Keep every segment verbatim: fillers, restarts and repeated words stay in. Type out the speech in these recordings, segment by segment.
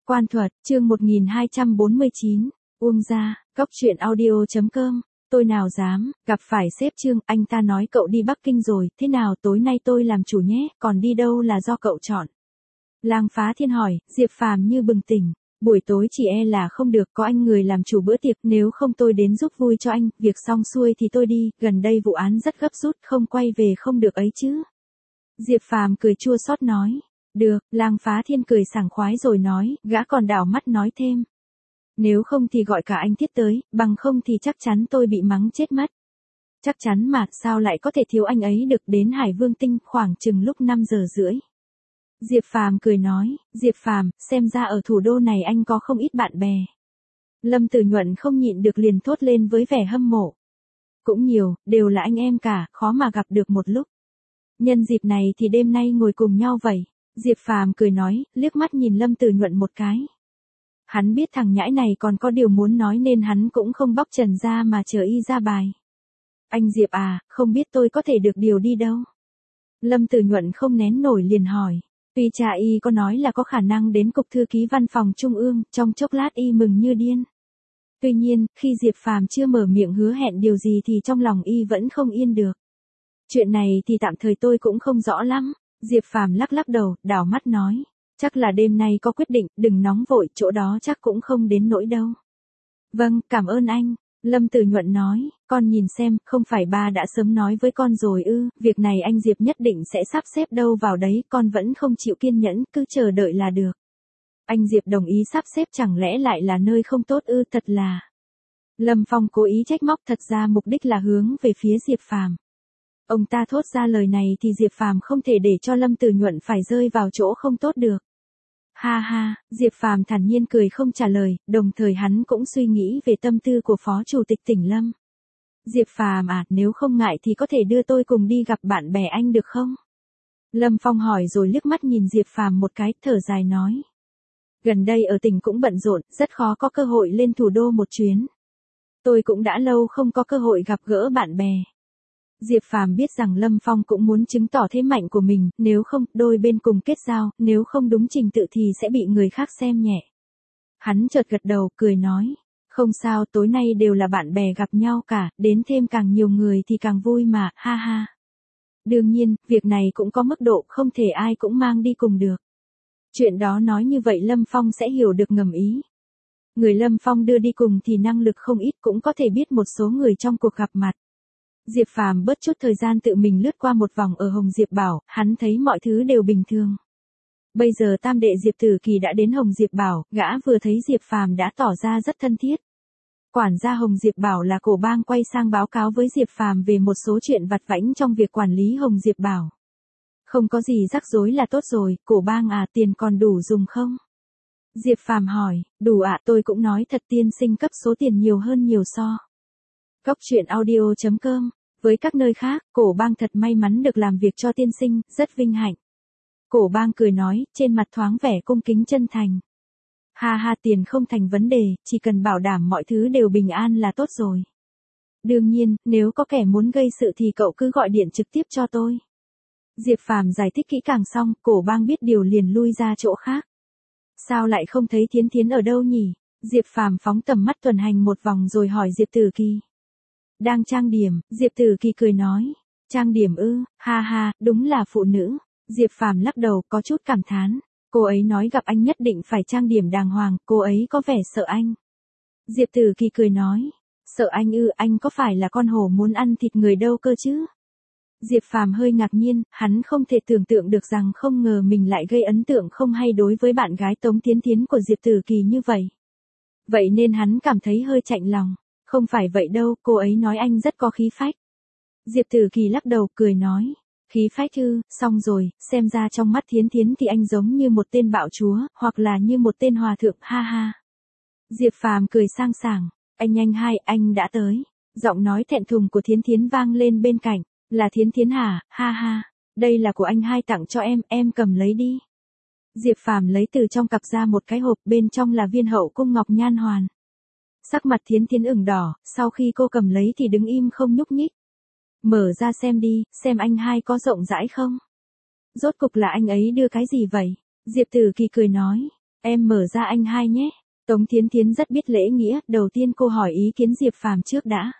Quan thuật, chương một nghìn hai trăm bốn mươi chín, Uông gia, Cóc truyện audio chấm com. Tôi nào dám, gặp phải sếp Trương, anh ta nói cậu đi Bắc Kinh rồi, thế nào tối nay tôi làm chủ nhé, còn đi đâu là do cậu chọn. Lang Phá Thiên hỏi, Diệp Phàm như bừng tỉnh, buổi tối chỉ e là không được, có anh người làm chủ bữa tiệc, nếu không tôi đến giúp vui cho anh, việc xong xuôi thì tôi đi, gần đây vụ án rất gấp rút, không quay về không được ấy chứ. Diệp Phàm cười chua xót nói. Được, Lang Phá Thiên cười sảng khoái rồi nói, gã còn đảo mắt nói thêm. Nếu không thì gọi cả anh Thiết tới, bằng không thì chắc chắn tôi bị mắng chết mất. Chắc chắn mà, sao lại có thể thiếu anh ấy được, đến Hải Vương Tinh khoảng chừng lúc năm giờ rưỡi. Diệp Phàm cười nói, Diệp Phàm, xem ra ở thủ đô này anh có không ít bạn bè. Lâm Tử Nhuận không nhịn được liền thốt lên với vẻ hâm mộ. Cũng nhiều, đều là anh em cả, khó mà gặp được một lúc. Nhân dịp này thì đêm nay ngồi cùng nhau vậy. Diệp Phàm cười nói, liếc mắt nhìn Lâm Tử Nhuận một cái. Hắn biết thằng nhãi này còn có điều muốn nói nên hắn cũng không bóc trần ra mà chờ y ra bài. Anh Diệp à, không biết tôi có thể được điều đi đâu? Lâm Tử Nhuận không nén nổi liền hỏi. Tuy cha y có nói là có khả năng đến cục thư ký văn phòng trung ương, trong chốc lát y mừng như điên. Tuy nhiên, khi Diệp Phàm chưa mở miệng hứa hẹn điều gì thì trong lòng y vẫn không yên được. Chuyện này thì tạm thời tôi cũng không rõ lắm. Diệp Phàm lắc lắc đầu, đảo mắt nói. Chắc là đêm nay có quyết định, đừng nóng vội, chỗ đó chắc cũng không đến nỗi đâu. Vâng, cảm ơn anh. Lâm Tử Nhuận nói, con nhìn xem, không phải ba đã sớm nói với con rồi ư, việc này anh Diệp nhất định sẽ sắp xếp đâu vào đấy, con vẫn không chịu kiên nhẫn, cứ chờ đợi là được. Anh Diệp đồng ý sắp xếp chẳng lẽ lại là nơi không tốt ư, thật là. Lâm Phong cố ý trách móc, thật ra mục đích là hướng về phía Diệp Phàm. Ông ta thốt ra lời này thì Diệp Phàm không thể để cho Lâm Tử Nhuận phải rơi vào chỗ không tốt được. Ha ha, Diệp Phàm thản nhiên cười không trả lời, đồng thời hắn cũng suy nghĩ về tâm tư của Phó Chủ tịch tỉnh Lâm. Diệp Phàm à, nếu không ngại thì có thể đưa tôi cùng đi gặp bạn bè anh được không? Lâm Phong hỏi rồi liếc mắt nhìn Diệp Phàm một cái, thở dài nói. Gần đây ở tỉnh cũng bận rộn, rất khó có cơ hội lên thủ đô một chuyến. Tôi cũng đã lâu không có cơ hội gặp gỡ bạn bè. Diệp Phàm biết rằng Lâm Phong cũng muốn chứng tỏ thế mạnh của mình, nếu không, đôi bên cùng kết giao, nếu không đúng trình tự thì sẽ bị người khác xem nhẹ. Hắn chợt gật đầu, cười nói, không sao, tối nay đều là bạn bè gặp nhau cả, đến thêm càng nhiều người thì càng vui mà, ha ha. Đương nhiên, việc này cũng có mức độ, không thể ai cũng mang đi cùng được. Chuyện đó nói như vậy Lâm Phong sẽ hiểu được ngầm ý. Người Lâm Phong đưa đi cùng thì năng lực không ít, cũng có thể biết một số người trong cuộc gặp mặt. Diệp Phàm bớt chút thời gian tự mình lướt qua một vòng ở Hồng Diệp Bảo, hắn thấy mọi thứ đều bình thường. Bây giờ tam đệ Diệp Tử Kỳ đã đến Hồng Diệp Bảo, gã vừa thấy Diệp Phàm đã tỏ ra rất thân thiết. Quản gia Hồng Diệp Bảo là Cổ Bang quay sang báo cáo với Diệp Phàm về một số chuyện vặt vãnh trong việc quản lý Hồng Diệp Bảo. Không có gì rắc rối là tốt rồi, Cổ Bang à, tiền còn đủ dùng không? Diệp Phàm hỏi, đủ ạ, tôi cũng nói thật, tiên sinh cấp số tiền nhiều hơn nhiều so. Cóc truyện audio chấm com. Với các nơi khác, Cổ Bang thật may mắn được làm việc cho tiên sinh, rất vinh hạnh. Cổ Bang cười nói, trên mặt thoáng vẻ cung kính chân thành. Ha ha, tiền không thành vấn đề, chỉ cần bảo đảm mọi thứ đều bình an là tốt rồi. Đương nhiên, nếu có kẻ muốn gây sự thì cậu cứ gọi điện trực tiếp cho tôi. Diệp Phàm giải thích kỹ càng xong, Cổ Bang biết điều liền lui ra chỗ khác. Sao lại không thấy Thiến Thiến ở đâu nhỉ? Diệp Phàm phóng tầm mắt tuần hành một vòng rồi hỏi Diệp Tử Kỳ. Đang trang điểm, Diệp Tử Kỳ cười nói. Trang điểm ư, ha ha, đúng là phụ nữ. Diệp Phàm lắc đầu, có chút cảm thán. Cô ấy nói gặp anh nhất định phải trang điểm đàng hoàng, cô ấy có vẻ sợ anh. Diệp Tử Kỳ cười nói. Sợ anh ư, anh có phải là con hổ muốn ăn thịt người đâu cơ chứ? Diệp Phàm hơi ngạc nhiên, hắn không thể tưởng tượng được rằng không ngờ mình lại gây ấn tượng không hay đối với bạn gái Tống Thiến Thiến của Diệp Tử Kỳ như vậy. Vậy nên hắn cảm thấy hơi chạnh lòng. Không phải vậy đâu, cô ấy nói anh rất có khí phách. Diệp Tử Kỳ lắc đầu, cười nói. Khí phách ư, xong rồi, xem ra trong mắt Thiến Thiến thì anh giống như một tên bạo chúa, hoặc là như một tên hòa thượng, ha ha. Diệp Phàm cười sang sảng, anh nhanh hai, anh đã tới. Giọng nói thẹn thùng của Thiến Thiến vang lên bên cạnh, là Thiến Thiến hả, ha ha, đây là của anh hai tặng cho em, em cầm lấy đi. Diệp Phàm lấy từ trong cặp ra một cái hộp, bên trong là viên hậu cung ngọc nhan hoàn. Sắc mặt Thiến Thiến ửng đỏ, sau khi cô cầm lấy thì đứng im không nhúc nhích. Mở ra xem đi, xem anh hai có rộng rãi không? Rốt cục là anh ấy đưa cái gì vậy? Diệp Tử Kỳ cười nói. Em mở ra anh hai nhé. Tống Thiến Thiến rất biết lễ nghĩa, đầu tiên cô hỏi ý kiến Diệp Phàm trước đã.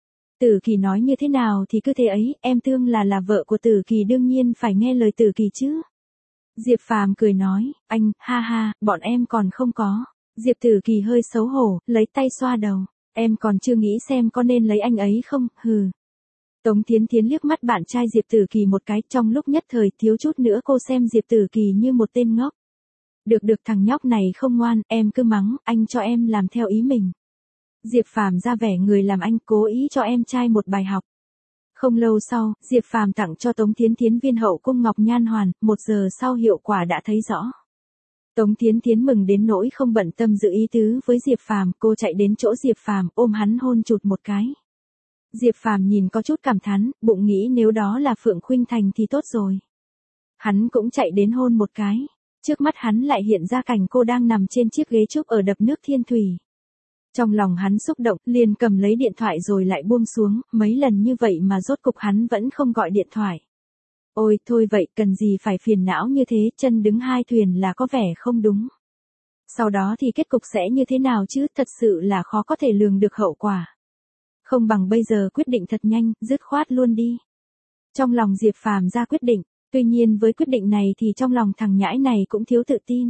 Tử Kỳ nói như thế nào thì cứ thế ấy, em Tương là là vợ của Tử Kỳ đương nhiên phải nghe lời Tử Kỳ chứ. Diệp Phàm cười nói, anh, ha ha, bọn em còn không có. Diệp Tử Kỳ hơi xấu hổ, lấy tay xoa đầu. Em còn chưa nghĩ xem có nên lấy anh ấy không, hừ. Tống Thiến Thiến liếc mắt bạn trai Diệp Tử Kỳ một cái, trong lúc nhất thời thiếu chút nữa cô xem Diệp Tử Kỳ như một tên ngốc. Được được, thằng nhóc này không ngoan, em cứ mắng, anh cho em làm theo ý mình. Diệp Phàm ra vẻ người làm anh, cố ý cho em trai một bài học. Không lâu sau, Diệp Phàm tặng cho Tống Thiến Thiến viên hậu cung ngọc nhan hoàn, một giờ sau hiệu quả đã thấy rõ. Tống Thiến Thiến mừng đến nỗi không bận tâm giữ ý tứ với Diệp Phàm, cô chạy đến chỗ Diệp Phàm, ôm hắn hôn chụt một cái. Diệp Phàm nhìn có chút cảm thán, bụng nghĩ nếu đó là Phượng Khuynh Thành thì tốt rồi. Hắn cũng chạy đến hôn một cái. Trước mắt hắn lại hiện ra cảnh cô đang nằm trên chiếc ghế trúc ở đập nước Thiên Thủy. Trong lòng hắn xúc động, liền cầm lấy điện thoại rồi lại buông xuống, mấy lần như vậy mà rốt cục hắn vẫn không gọi điện thoại. Ôi, thôi vậy, cần gì phải phiền não như thế, chân đứng hai thuyền là có vẻ không đúng. Sau đó thì kết cục sẽ như thế nào chứ, thật sự là khó có thể lường được hậu quả. Không bằng bây giờ quyết định thật nhanh, dứt khoát luôn đi. Trong lòng Diệp Phàm ra quyết định, tuy nhiên với quyết định này thì trong lòng thằng nhãi này cũng thiếu tự tin.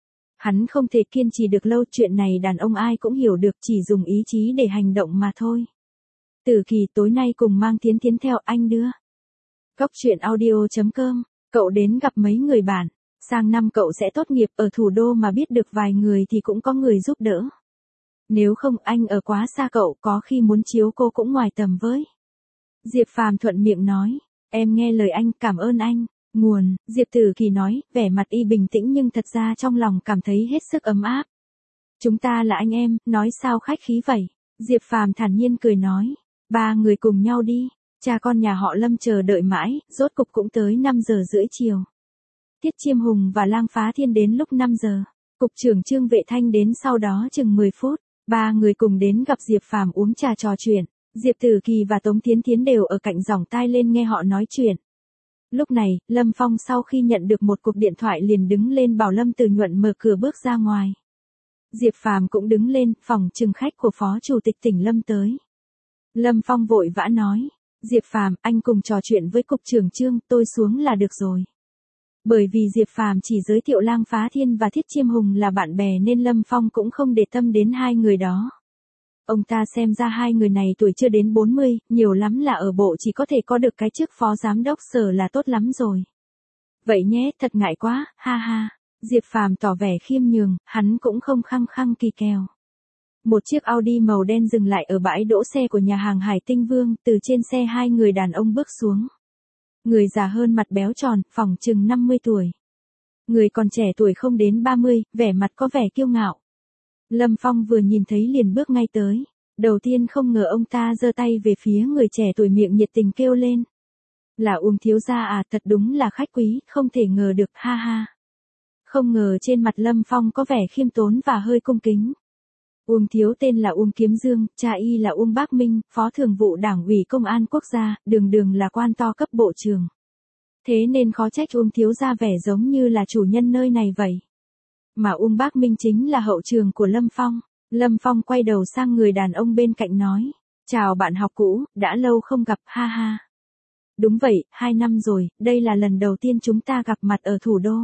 Hắn không thể kiên trì được lâu, chuyện này đàn ông ai cũng hiểu được, chỉ dùng ý chí để hành động mà thôi. Tử Kỳ, tối nay cùng mang Thiến Thiến theo anh đưa. Cốc truyện audio chấm com, cậu đến gặp mấy người bạn, sang năm cậu sẽ tốt nghiệp ở thủ đô mà biết được vài người thì cũng có người giúp đỡ. Nếu không anh ở quá xa cậu có khi muốn chiếu cô cũng ngoài tầm với. Diệp Phàm thuận miệng nói, em nghe lời anh, cảm ơn anh. Nguồn, Diệp Tử Kỳ nói, vẻ mặt y bình tĩnh nhưng thật ra trong lòng cảm thấy hết sức ấm áp. Chúng ta là anh em, nói sao khách khí vậy? Diệp Phàm thản nhiên cười nói, ba người cùng nhau đi. Cha con nhà họ Lâm chờ đợi mãi, rốt cục cũng tới năm giờ rưỡi chiều. Tiết Chiêm Hùng và Lang Phá Thiên đến lúc năm giờ. Cục trưởng Trương Vệ Thanh đến sau đó chừng mười phút. Ba người cùng đến gặp Diệp Phàm uống trà trò chuyện. Diệp Tử Kỳ và Tống Thiến Thiến đều ở cạnh giỏng tai lên nghe họ nói chuyện. Lúc này, Lâm Phong sau khi nhận được một cuộc điện thoại liền đứng lên bảo Lâm Tử Nhuận mở cửa bước ra ngoài. Diệp Phàm cũng đứng lên, phòng trừng khách của Phó Chủ tịch tỉnh Lâm tới. Lâm Phong vội vã nói, Diệp Phàm, anh cùng trò chuyện với Cục trưởng Trương, tôi xuống là được rồi. Bởi vì Diệp Phàm chỉ giới thiệu Lang Phá Thiên và Thiết Chiêm Hùng là bạn bè nên Lâm Phong cũng không để tâm đến hai người đó. Ông ta xem ra hai người này tuổi chưa đến bốn mươi, nhiều lắm là ở bộ chỉ có thể có được cái chức phó giám đốc sở là tốt lắm rồi. Vậy nhé, thật ngại quá, ha ha. Diệp Phàm tỏ vẻ khiêm nhường, hắn cũng không khăng khăng kỳ kèo. Một chiếc Audi màu đen dừng lại ở bãi đỗ xe của nhà hàng Hải Tinh Vương, từ trên xe hai người đàn ông bước xuống. Người già hơn mặt béo tròn, phỏng chừng năm mươi tuổi. Người còn trẻ tuổi không đến ba mươi, vẻ mặt có vẻ kiêu ngạo. Lâm Phong vừa nhìn thấy liền bước ngay tới. Đầu tiên không ngờ ông ta giơ tay về phía người trẻ tuổi, miệng nhiệt tình kêu lên. Là Uông thiếu gia à, thật đúng là khách quý, không thể ngờ được, ha ha. Không ngờ trên mặt Lâm Phong có vẻ khiêm tốn và hơi cung kính. Uông thiếu tên là Uông Kiếm Dương, cha y là Uông Bác Minh, phó thường vụ Đảng ủy Công an Quốc gia, đường đường là quan to cấp bộ trưởng. Thế nên khó trách Uông thiếu gia vẻ giống như là chủ nhân nơi này vậy. Mà Uông Bác Minh chính là hậu trường của Lâm Phong. Lâm Phong quay đầu sang người đàn ông bên cạnh nói, chào bạn học cũ, đã lâu không gặp, ha ha. Đúng vậy, hai năm rồi, đây là lần đầu tiên chúng ta gặp mặt ở thủ đô.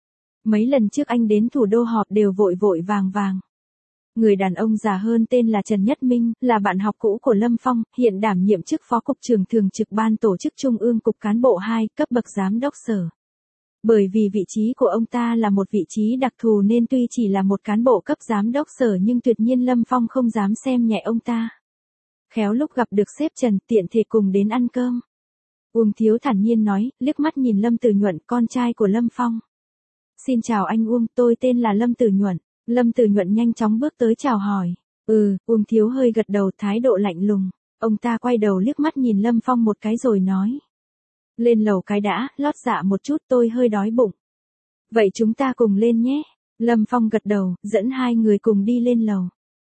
Mấy lần trước anh đến thủ đô họp đều vội vội vàng vàng. Người đàn ông già hơn tên là Trần Nhất Minh, là bạn học cũ của Lâm Phong, hiện đảm nhiệm chức phó cục trưởng thường trực ban tổ chức Trung ương Cục Cán bộ hai, cấp bậc giám đốc sở. Bởi vì vị trí của ông ta là một vị trí đặc thù nên tuy chỉ là một cán bộ cấp giám đốc sở nhưng tuyệt nhiên Lâm Phong không dám xem nhẹ ông ta. Khéo lúc gặp được sếp Trần, tiện thể cùng đến ăn cơm. Uông thiếu thản nhiên nói, liếc mắt nhìn Lâm Tử Nhuận, con trai của Lâm Phong. Xin chào anh Uông, tôi tên là Lâm Tử Nhuận. Lâm Tử Nhuận nhanh chóng bước tới chào hỏi. Ừ, Uông thiếu hơi gật đầu, thái độ lạnh lùng. Ông ta quay đầu liếc mắt nhìn Lâm Phong một cái rồi nói. Lên lầu cái đã, lót dạ một chút, tôi hơi đói bụng. Vậy chúng ta cùng lên nhé. Lâm Phong gật đầu, dẫn hai người cùng đi lên lầu.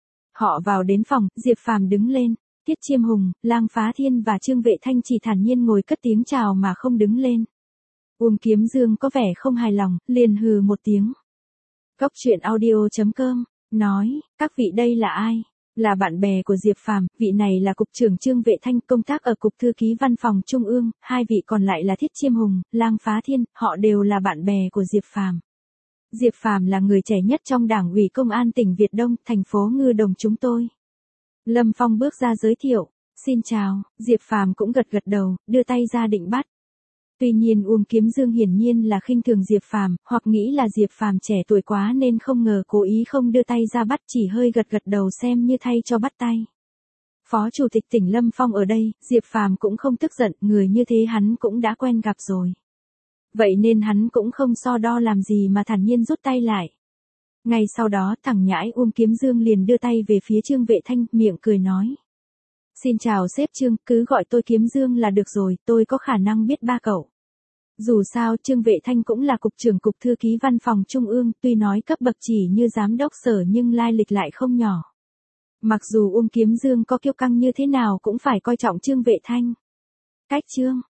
Họ vào đến phòng, Diệp Phàm đứng lên. Tiết Chiêm Hùng, Lang Phá Thiên và Trương Vệ Thanh chỉ thản nhiên ngồi cất tiếng chào mà không đứng lên. Uông Kiếm Dương có vẻ không hài lòng, liền hừ một tiếng. Cốc truyện audio chấm com nói, các vị đây là ai? Là bạn bè của Diệp Phàm, vị này là cục trưởng Trương Vệ Thanh, công tác ở cục thư ký văn phòng trung ương, hai vị còn lại là Thiết Chiêm Hùng, Lang Phá Thiên, họ đều là bạn bè của Diệp Phàm. Diệp Phàm là người trẻ nhất trong Đảng ủy Công an tỉnh Việt Đông, thành phố Ngư Đồng chúng tôi. Lâm Phong bước ra giới thiệu, xin chào, Diệp Phàm cũng gật gật đầu, đưa tay ra định bắt. Tuy nhiên Uông Kiếm Dương hiển nhiên là khinh thường Diệp Phàm, hoặc nghĩ là Diệp Phàm trẻ tuổi quá nên không ngờ cố ý không đưa tay ra bắt, chỉ hơi gật gật đầu xem như thay cho bắt tay. Phó Chủ tịch tỉnh Lâm Phong ở đây, Diệp Phàm cũng không tức giận, người như thế hắn cũng đã quen gặp rồi. Vậy nên hắn cũng không so đo làm gì mà thản nhiên rút tay lại. Ngay sau đó thằng nhãi Uông Kiếm Dương liền đưa tay về phía Trương Vệ Thanh, miệng cười nói. Xin chào sếp Trương, cứ gọi tôi Kiếm Dương là được rồi, tôi có khả năng biết ba cậu. Dù sao Trương Vệ Thanh cũng là cục trưởng cục thư ký văn phòng trung ương, tuy nói cấp bậc chỉ như giám đốc sở nhưng lai lịch lại không nhỏ. Mặc dù Uông Kiếm Dương có kiêu căng như thế nào cũng phải coi trọng Trương Vệ Thanh. Cách Trương,